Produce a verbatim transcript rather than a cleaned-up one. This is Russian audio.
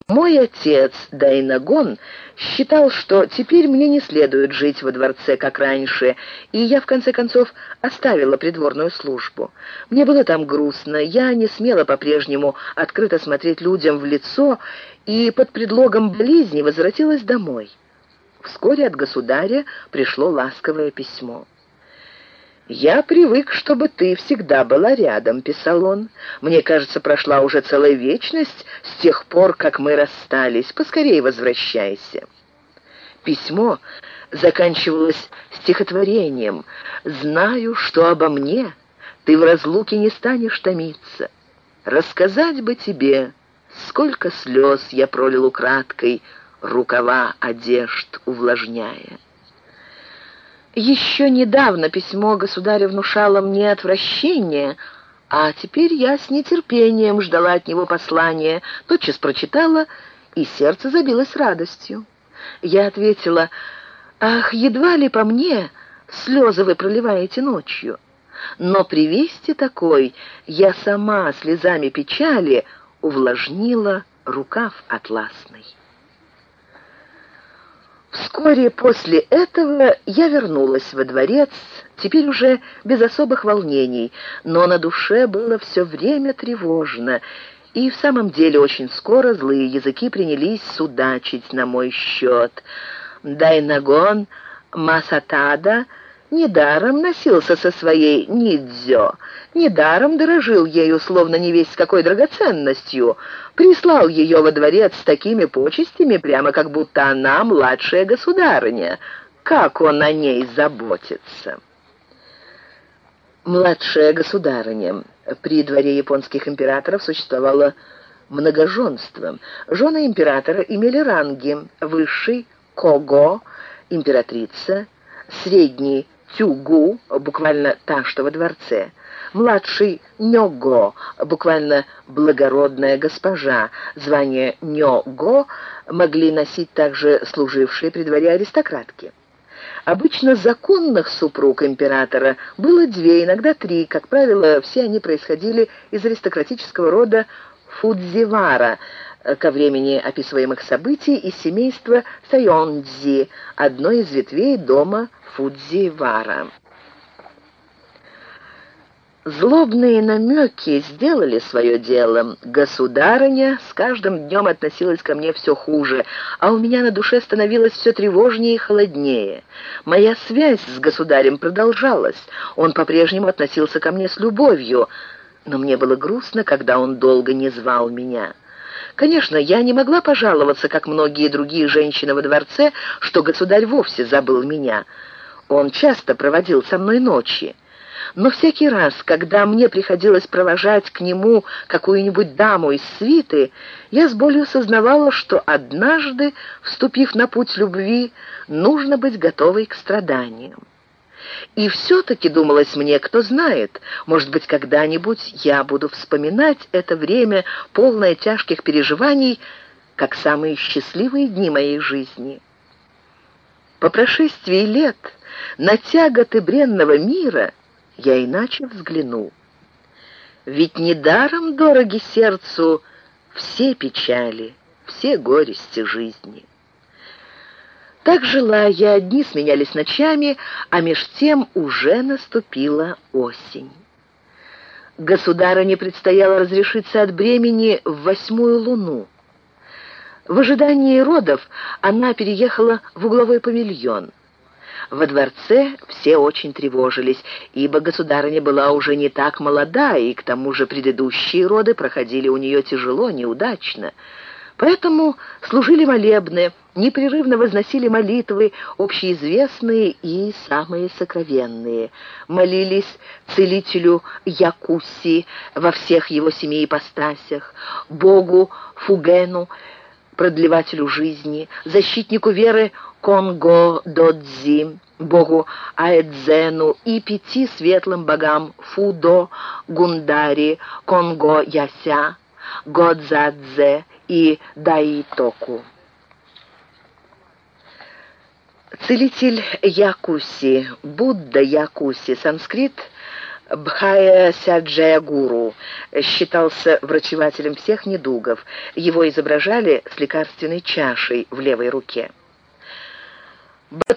Мой отец, Дайнагон, считал, что теперь мне не следует жить во дворце, как раньше, и я, в конце концов, оставила придворную службу. Мне было там грустно, я не смела по-прежнему открыто смотреть людям в лицо, и под предлогом болезни возвратилась домой. Вскоре от государя пришло ласковое письмо. «Я привык, чтобы ты всегда была рядом», — писал он. «Мне кажется, прошла уже целая вечность с тех пор, как мы расстались. Поскорее возвращайся». Письмо заканчивалось стихотворением. «Знаю, что обо мне ты в разлуке не станешь томиться. Рассказать бы тебе, сколько слез я пролил украдкой, рукава одежд увлажняя». Еще недавно письмо государя внушало мне отвращение, а теперь я с нетерпением ждала от него послания, тотчас прочитала, и сердце забилось радостью. Я ответила: «Ах, едва ли по мне слезы вы проливаете ночью». Но при вести такой я сама слезами печали увлажнила рукав атласный. Вскоре после этого я вернулась во дворец, теперь уже без особых волнений, но на душе было все время тревожно, и в самом деле очень скоро злые языки принялись судачить на мой счет. Дайнагон Масатада недаром носился со своей Нидзё, недаром дорожил ею, словно не весть с какой драгоценностью, прислал ее во дворец с такими почестями, прямо как будто она младшая государыня. Как он о ней заботится! Младшая государыня. При дворе японских императоров существовало многоженство. Жены императора имели ранги: высший — Кого, императрица, средний — Тюгу, буквально та, что во дворце, младший — Нёго, буквально благородная госпожа. Звание Нёго могли носить также служившие при дворе аристократки. Обычно законных супруг императора было две, иногда три. Как правило, все они происходили из аристократического рода Фудзивара, ко времени описываемых событий из семейства Сайондзи, одной из ветвей дома Фудзивара. Злобные намеки сделали свое дело. Государыня с каждым днем относилась ко мне все хуже, а у меня на душе становилось все тревожнее и холоднее. Моя связь с государем продолжалась. Он по-прежнему относился ко мне с любовью, но мне было грустно, когда он долго не звал меня. Конечно, я не могла пожаловаться, как многие другие женщины во дворце, что государь вовсе забыл меня. Он часто проводил со мной ночи. Но всякий раз, когда мне приходилось провожать к нему какую-нибудь даму из свиты, я с болью сознавала, что однажды, вступив на путь любви, нужно быть готовой к страданиям. И все-таки, думалось мне, кто знает, может быть, когда-нибудь я буду вспоминать это время, полное тяжких переживаний, как самые счастливые дни моей жизни. По прошествии лет на тяготы бренного мира я иначе взгляну. Ведь недаром дороги сердцу все печали, все горести жизни. Так жила я, дни сменялись ночами, а меж тем уже наступила осень. Государыне предстояло разрешиться от бремени в восьмую луну. В ожидании родов она переехала в угловой павильон. Во дворце все очень тревожились, ибо государыня была уже не так молода, и к тому же предыдущие роды проходили у нее тяжело, неудачно. Поэтому служили молебны, непрерывно возносили молитвы, общеизвестные и самые сокровенные. Молились целителю Якуси во всех его семи ипостасях, богу Фугену, продлевателю жизни, защитнику веры Конго-Додзи, богу Аэдзену и пяти светлым богам Фудо, Гундари, Конго-Яся, Годзадзе и Даитоку. Целитель Якуси, Будда Якуси, санскрит Бхая Сяджаягуру считался врачевателем всех недугов. Его изображали с лекарственной чашей в левой руке.